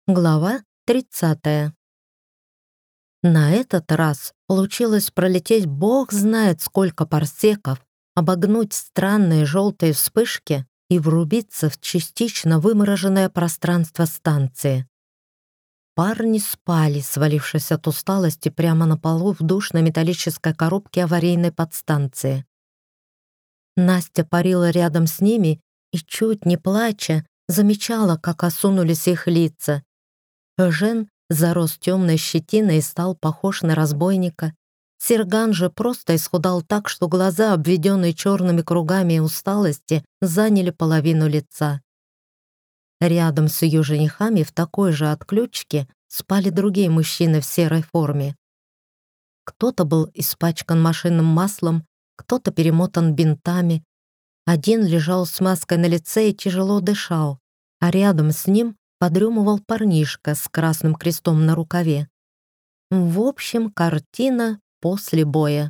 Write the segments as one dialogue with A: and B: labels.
A: Глава 30. На этот раз получилось пролететь бог знает сколько парсеков, обогнуть странные желтые вспышки и врубиться в частично вымороженное пространство станции. Парни спали, свалившись от усталости прямо на полу в душной металлической коробке аварийной подстанции. Настя парила рядом с ними и, чуть не плача, замечала, как осунулись их лица. Жен зарос темной щетиной и стал похож на разбойника. Серган же просто исхудал так, что глаза, обведенные черными кругами усталости, заняли половину лица. Рядом с ее женихами в такой же отключке спали другие мужчины в серой форме. Кто-то был испачкан машинным маслом, кто-то перемотан бинтами. Один лежал с маской на лице и тяжело дышал, а рядом с ним подремывал парнишка с красным крестом на рукаве. В общем, картина после боя.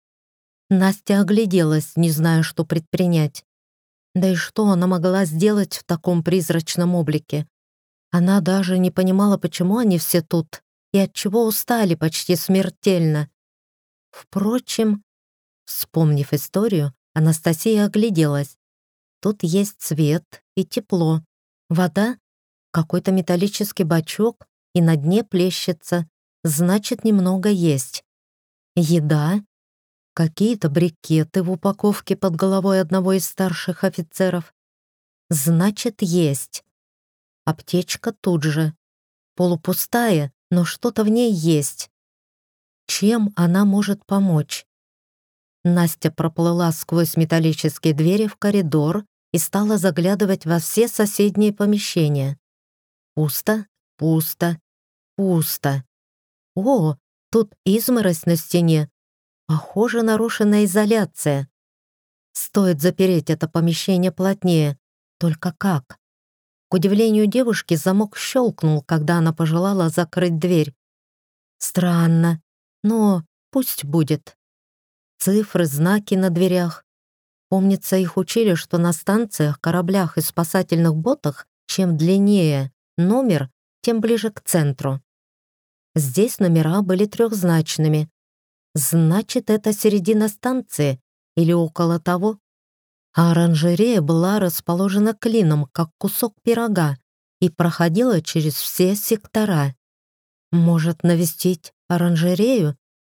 A: Настя огляделась, не зная, что предпринять. Да и что она могла сделать в таком призрачном облике? Она даже не понимала, почему они все тут и отчего устали почти смертельно. Впрочем, вспомнив историю, Анастасия огляделась. Тут есть свет и тепло, вода, какой-то металлический бачок и на дне плещется, значит, немного есть. Еда, какие-то брикеты в упаковке под головой одного из старших офицеров. Значит, есть. Аптечка тут же. Полупустая, но что-то в ней есть. Чем она может помочь? Настя проплыла сквозь металлические двери в коридор и стала заглядывать во все соседние помещения. Пусто, пусто, пусто. О, тут изморозь на стене. Похоже, нарушена изоляция. Стоит запереть это помещение плотнее. Только как? К удивлению девушки, замок щелкнул, когда она пожелала закрыть дверь. Странно, но пусть будет. Цифры, знаки на дверях. Помнится, их учили, что на станциях, кораблях и спасательных ботах чем длиннее номер, тем ближе к центру. Здесь номера были трехзначными. Значит, это середина станции или около того. А оранжерея была расположена клином, как кусок пирога, и проходила через все сектора. Может, навестить оранжерею?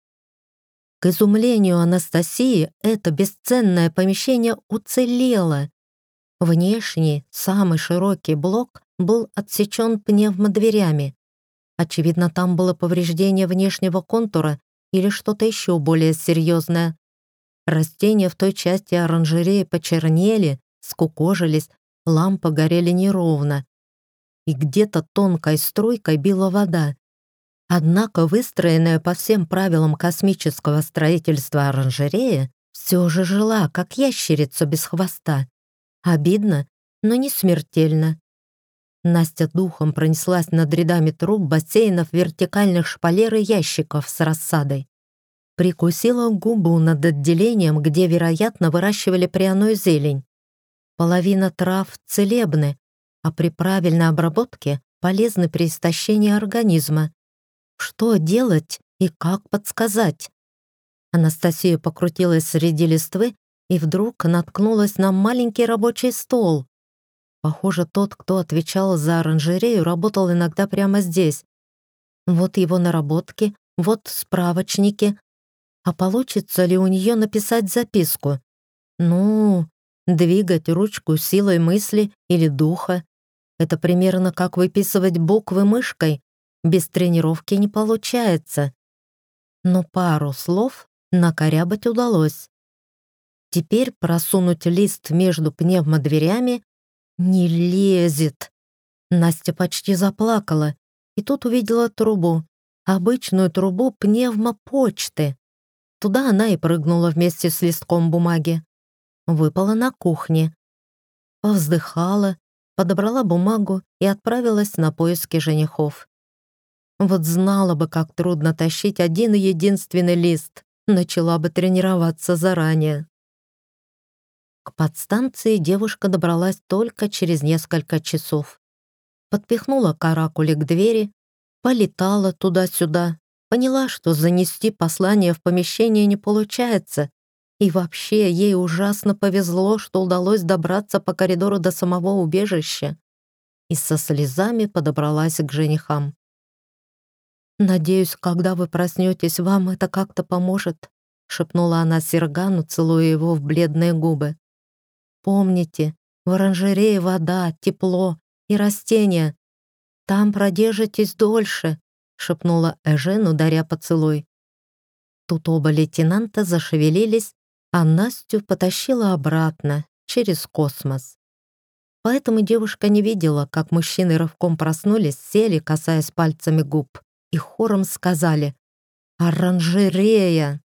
A: К изумлению Анастасии, это бесценное помещение уцелело. Внешний, самый широкий блок был отсечен пневмодверями. Очевидно, там было повреждение внешнего контура или что-то еще более серьезное. Растения в той части оранжереи почернели, скукожились, лампы горели неровно. И где-то тонкой струйкой била вода. Однако выстроенная по всем правилам космического строительства оранжерея все же жила, как ящерица без хвоста. Обидно, но не смертельно. Настя духом пронеслась над рядами труб, бассейнов, вертикальных шпалер и ящиков с рассадой. Прикусила губу над отделением, где, вероятно, выращивали пряную зелень. Половина трав целебны, а при правильной обработке полезны при истощении организма. Что делать и как подсказать? Анастасия покрутилась среди листвы и вдруг наткнулась на маленький рабочий стол. Похоже, тот, кто отвечал за оранжерею, работал иногда прямо здесь. Вот его наработки, вот справочники. А получится ли у нее написать записку? Ну, двигать ручку силой мысли или духа. Это примерно как выписывать буквы мышкой. Без тренировки не получается. Но пару слов накорябать удалось. Теперь просунуть лист между пневмодверями не лезет. Настя почти заплакала, и тут увидела трубу, обычную трубу пневмопочты. Туда она и прыгнула вместе с листком бумаги. Выпала на кухне. Повздыхала, подобрала бумагу и отправилась на поиски женихов. Вот знала бы, как трудно тащить один и единственный лист, начала бы тренироваться заранее. К подстанции девушка добралась только через несколько часов. подпихнула каракули к двери, полетала туда-сюда, поняла, что занести послание в помещение не получается, и вообще ей ужасно повезло, что удалось добраться по коридору до самого убежища, и со слезами подобралась к женихам. «Надеюсь, когда вы проснетесь, вам это как-то поможет», шепнула она Сергану, целуя его в бледные губы. «Помните, в оранжерее вода, тепло и растения. Там продержитесь дольше», шепнула Эжен, ударя поцелуй. Тут оба лейтенанта зашевелились, а Настю потащила обратно, через космос. Поэтому девушка не видела, как мужчины рывком проснулись, сели, касаясь пальцами губ, и хором сказали «Оранжерея!».